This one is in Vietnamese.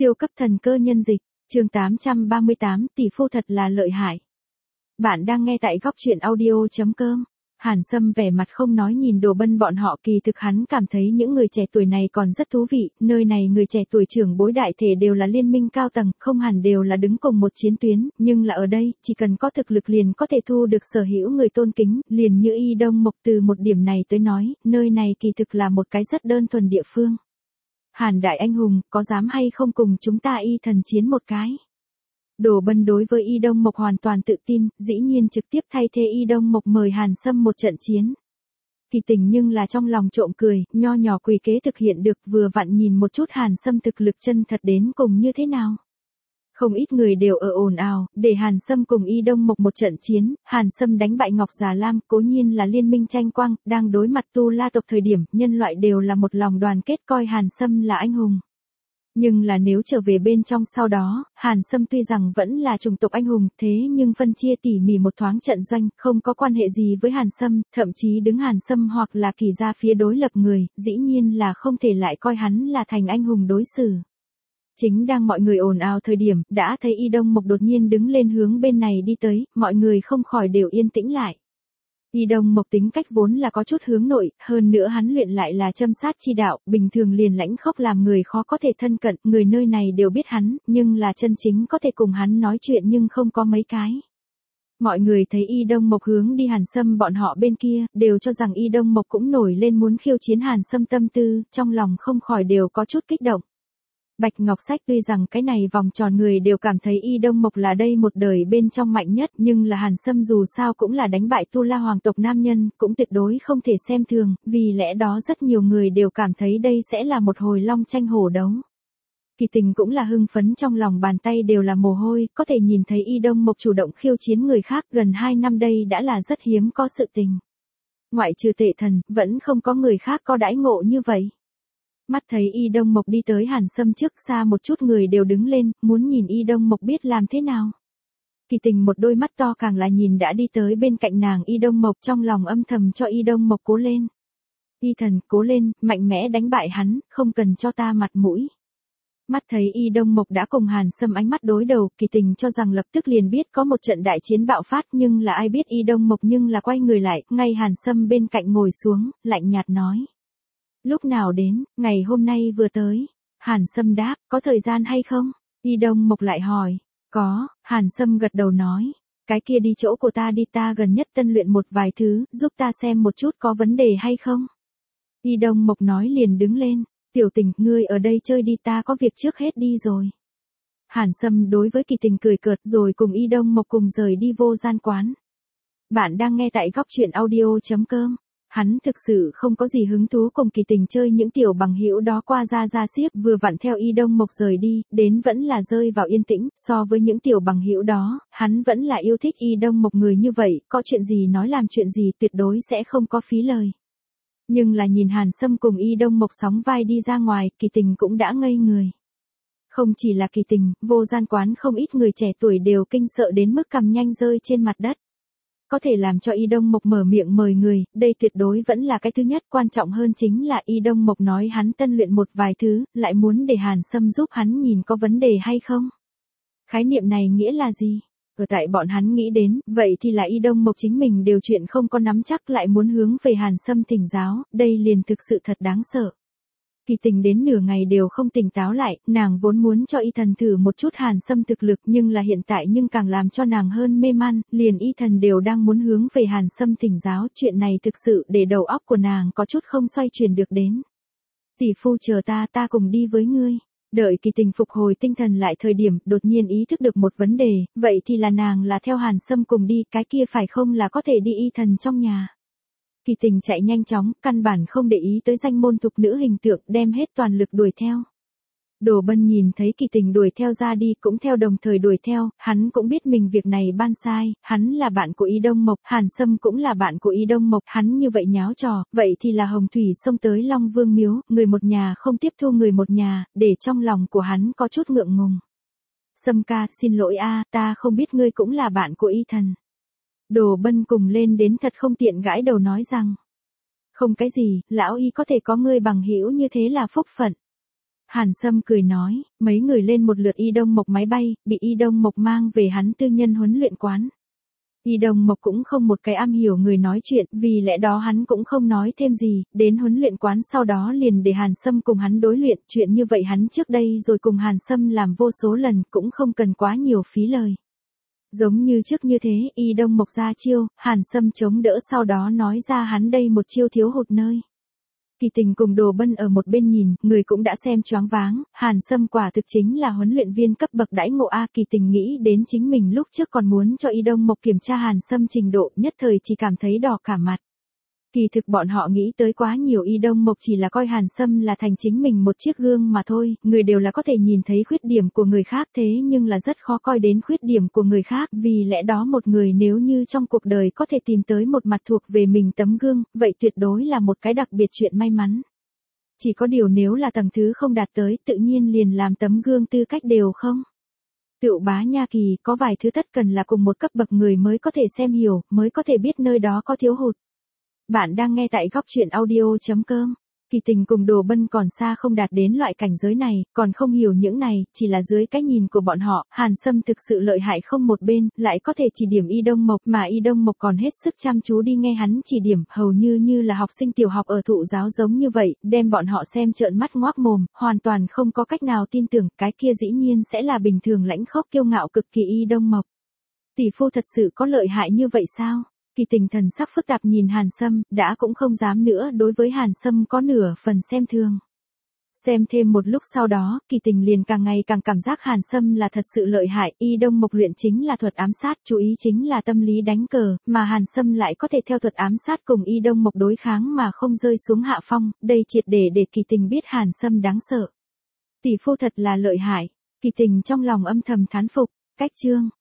Siêu cấp thần cơ nhân dịch, chương 838, tỷ phu thật là lợi hại. Bạn đang nghe tại góc truyện audio.com. Hàn Sâm vẻ mặt không nói nhìn Đồ Bân bọn họ, kỳ thực hắn cảm thấy những người trẻ tuổi này còn rất thú vị, nơi này người trẻ tuổi trưởng bối đại thể đều là liên minh cao tầng, không hẳn đều là đứng cùng một chiến tuyến, nhưng là ở đây, chỉ cần có thực lực liền có thể thu được sở hữu người tôn kính, liền như Y Đông Mộc. Từ một điểm này tới nói, nơi này kỳ thực là một cái rất đơn thuần địa phương. Hàn đại anh hùng, có dám hay không cùng chúng ta Y thần chiến một cái? Đồ Bân đối với Y Đông Mộc hoàn toàn tự tin, dĩ nhiên trực tiếp thay thế Y Đông Mộc mời Hàn Sâm một trận chiến. Kỳ tình nhưng là trong lòng trộm cười, nho nhỏ quỷ kế thực hiện được, vừa vặn nhìn một chút Hàn Sâm thực lực chân thật đến cùng như thế nào. Không ít người đều ở ồn ào, để Hàn Sâm cùng Y Đông Mộc một trận chiến, Hàn Sâm đánh bại Ngọc Già Lam, cố nhiên là liên minh tranh quang, đang đối mặt Tu La tộc thời điểm, nhân loại đều là một lòng đoàn kết coi Hàn Sâm là anh hùng. Nhưng là nếu trở về bên trong sau đó, Hàn Sâm tuy rằng vẫn là chủng tộc anh hùng, thế nhưng phân chia tỉ mỉ một thoáng trận doanh, không có quan hệ gì với Hàn Sâm, thậm chí đứng Hàn Sâm hoặc là Kỳ gia phía đối lập người, dĩ nhiên là không thể lại coi hắn là thành anh hùng đối xử. Chính đang mọi người ồn ào thời điểm, đã thấy Y Đông Mộc đột nhiên đứng lên hướng bên này đi tới, mọi người không khỏi đều yên tĩnh lại. Y Đông Mộc tính cách vốn là có chút hướng nội, hơn nữa hắn luyện lại là châm sát chi đạo, bình thường liền lãnh khốc làm người khó có thể thân cận, người nơi này đều biết hắn, nhưng là chân chính có thể cùng hắn nói chuyện nhưng không có mấy cái. Mọi người thấy Y Đông Mộc hướng đi Hàn Sâm bọn họ bên kia, đều cho rằng Y Đông Mộc cũng nổi lên muốn khiêu chiến Hàn Sâm tâm tư, trong lòng không khỏi đều có chút kích động. Bạch Ngọc Sách tuy rằng cái này vòng tròn người đều cảm thấy Y Đông Mộc là đây một đời bên trong mạnh nhất, nhưng là Hàn Sâm dù sao cũng là đánh bại Tu La hoàng tộc nam nhân, cũng tuyệt đối không thể xem thường, vì lẽ đó rất nhiều người đều cảm thấy đây sẽ là một hồi long tranh hổ đấu. Kỳ tình cũng là hưng phấn, trong lòng bàn tay đều là mồ hôi, có thể nhìn thấy Y Đông Mộc chủ động khiêu chiến người khác, gần 2 năm đây đã là rất hiếm có sự tình. Ngoại trừ Tệ Thần, vẫn không có người khác có đãi ngộ như vậy. Mắt thấy Y Đông Mộc đi tới Hàn Sâm trước, xa một chút người đều đứng lên, muốn nhìn Y Đông Mộc biết làm thế nào. Kỳ tình một đôi mắt to càng là nhìn đã đi tới bên cạnh nàng Y Đông Mộc, trong lòng âm thầm cho Y Đông Mộc cố lên. Y thần, cố lên, mạnh mẽ đánh bại hắn, không cần cho ta mặt mũi. Mắt thấy Y Đông Mộc đã cùng Hàn Sâm ánh mắt đối đầu, kỳ tình cho rằng lập tức liền biết có một trận đại chiến bạo phát, nhưng là ai biết Y Đông Mộc nhưng là quay người lại, ngay Hàn Sâm bên cạnh ngồi xuống, lạnh nhạt nói. Lúc nào đến, ngày hôm nay vừa tới. Hàn Sâm đáp, có thời gian hay không? Y Đông Mộc lại hỏi. Có, Hàn Sâm gật đầu nói. Cái kia đi chỗ của ta đi, ta gần nhất tân luyện một vài thứ, giúp ta xem một chút có vấn đề hay không? Y Đông Mộc nói liền đứng lên. Tiểu Tình, ngươi ở đây chơi đi, ta có việc trước hết đi rồi. Hàn Sâm đối với Kỳ tình cười cợt rồi cùng Y Đông Mộc cùng rời đi vô gian quán. Bạn đang nghe tại góc truyện audio.com. Hắn thực sự không có gì hứng thú cùng Kỳ tình chơi những tiểu bằng hữu đó qua ra xiếc, vừa vặn theo Y Đông Mộc rời đi, đến vẫn là rơi vào yên tĩnh, so với những tiểu bằng hữu đó, hắn vẫn là yêu thích Y Đông Mộc người như vậy, có chuyện gì nói làm chuyện gì tuyệt đối sẽ không có phí lời. Nhưng là nhìn Hàn Sâm cùng Y Đông Mộc sóng vai đi ra ngoài, Kỳ tình cũng đã ngây người. Không chỉ là Kỳ tình, vô gian quán không ít người trẻ tuổi đều kinh sợ đến mức cằm nhanh rơi trên mặt đất. Có thể làm cho Y Đông Mộc mở miệng mời người, đây tuyệt đối vẫn là cái thứ nhất, quan trọng hơn chính là Y Đông Mộc nói hắn tân luyện một vài thứ, lại muốn để Hàn Sâm giúp hắn nhìn có vấn đề hay không. Khái niệm này nghĩa là gì? Ở tại bọn hắn nghĩ đến, vậy thì là Y Đông Mộc chính mình đều chuyện không có nắm chắc lại muốn hướng về Hàn Sâm thỉnh giáo, đây liền thực sự thật đáng sợ. Kỳ tình đến nửa ngày đều không tỉnh táo lại, nàng vốn muốn cho Y thần thử một chút Hàn Sâm thực lực, nhưng là hiện tại nhưng càng làm cho nàng hơn mê man, liền Y thần đều đang muốn hướng về Hàn Sâm thỉnh giáo, chuyện này thực sự để đầu óc của nàng có chút không xoay chuyển được đến. Tỷ phu chờ ta cùng đi với ngươi. Đợi Kỳ tình phục hồi tinh thần lại thời điểm, đột nhiên ý thức được một vấn đề, vậy thì là nàng là theo Hàn Sâm cùng đi, cái kia phải không là có thể đi Y thần trong nhà. Kỳ tình chạy nhanh chóng, căn bản không để ý tới danh môn thục nữ hình tượng, đem hết toàn lực đuổi theo. Đồ Bân nhìn thấy Kỳ tình đuổi theo ra đi cũng theo đồng thời đuổi theo, hắn cũng biết mình việc này ban sai, hắn là bạn của Y Đông Mộc, Hàn Sâm cũng là bạn của Y Đông Mộc, hắn như vậy nháo trò, vậy thì là hồng thủy xông tới Long Vương miếu, người một nhà không tiếp thu người một nhà, để trong lòng của hắn có chút ngượng ngùng. Sâm ca, xin lỗi a, ta không biết ngươi cũng là bạn của Y thần. Đồ Bân cùng lên đến thật không tiện gãi đầu nói rằng. Không cái gì, lão Y có thể có ngươi bằng hữu như thế là phúc phận. Hàn Sâm cười nói, mấy người lên một lượt Y Đông Mộc máy bay, bị Y Đông Mộc mang về hắn tư nhân huấn luyện quán. Y Đông Mộc cũng không một cái am hiểu người nói chuyện, vì lẽ đó hắn cũng không nói thêm gì, đến huấn luyện quán sau đó liền để Hàn Sâm cùng hắn đối luyện, chuyện như vậy hắn trước đây rồi cùng Hàn Sâm làm vô số lần, cũng không cần quá nhiều phí lời. Giống như trước như thế, Y Đông Mộc ra chiêu, Hàn Sâm chống đỡ sau đó nói ra hắn đây một chiêu thiếu hụt nơi. Kỳ Tình cùng Đồ Bân ở một bên nhìn, người cũng đã xem choáng váng, Hàn Sâm quả thực chính là huấn luyện viên cấp bậc đãi ngộ A. Kỳ Tình nghĩ đến chính mình lúc trước còn muốn cho Y Đông Mộc kiểm tra Hàn Sâm trình độ, nhất thời chỉ cảm thấy đỏ cả mặt. Kỳ thực bọn họ nghĩ tới quá nhiều, Y Đông Mộc chỉ là coi Hàn Sâm là thành chính mình một chiếc gương mà thôi, người đều là có thể nhìn thấy khuyết điểm của người khác thế nhưng là rất khó coi đến khuyết điểm của người khác, vì lẽ đó một người nếu như trong cuộc đời có thể tìm tới một mặt thuộc về mình tấm gương, vậy tuyệt đối là một cái đặc biệt chuyện may mắn. Chỉ có điều nếu là tầng thứ không đạt tới, tự nhiên liền làm tấm gương tư cách đều không. Tựu Bá Nha Kỳ, có vài thứ tất cần là cùng một cấp bậc người mới có thể xem hiểu, mới có thể biết nơi đó có thiếu hụt. Bạn đang nghe tại góc truyện audio.com. Kỳ Tình cùng Đồ Bân còn xa không đạt đến loại cảnh giới này, còn không hiểu những này, chỉ là dưới cái nhìn của bọn họ, Hàn Sâm thực sự lợi hại không một bên, lại có thể chỉ điểm Y Đông Mộc, mà Y Đông Mộc còn hết sức chăm chú đi nghe hắn chỉ điểm, hầu như là học sinh tiểu học ở thụ giáo giống như vậy, đem bọn họ xem trợn mắt ngoác mồm, hoàn toàn không có cách nào tin tưởng, cái kia dĩ nhiên sẽ là bình thường lãnh khốc kiêu ngạo cực kỳ Y Đông Mộc. Tỷ phu thật sự có lợi hại như vậy sao? Kỳ Tình thần sắc phức tạp nhìn Hàn Sâm, đã cũng không dám nữa đối với Hàn Sâm có nửa phần xem thường. Xem thêm một lúc sau đó, Kỳ Tình liền càng ngày càng cảm giác Hàn Sâm là thật sự lợi hại, Y Đông Mộc luyện chính là thuật ám sát, chú ý chính là tâm lý đánh cờ, mà Hàn Sâm lại có thể theo thuật ám sát cùng Y Đông Mộc đối kháng mà không rơi xuống hạ phong, đây triệt để Kỳ Tình biết Hàn Sâm đáng sợ. Tỷ phu thật là lợi hại, Kỳ Tình trong lòng âm thầm thán phục, cách chương.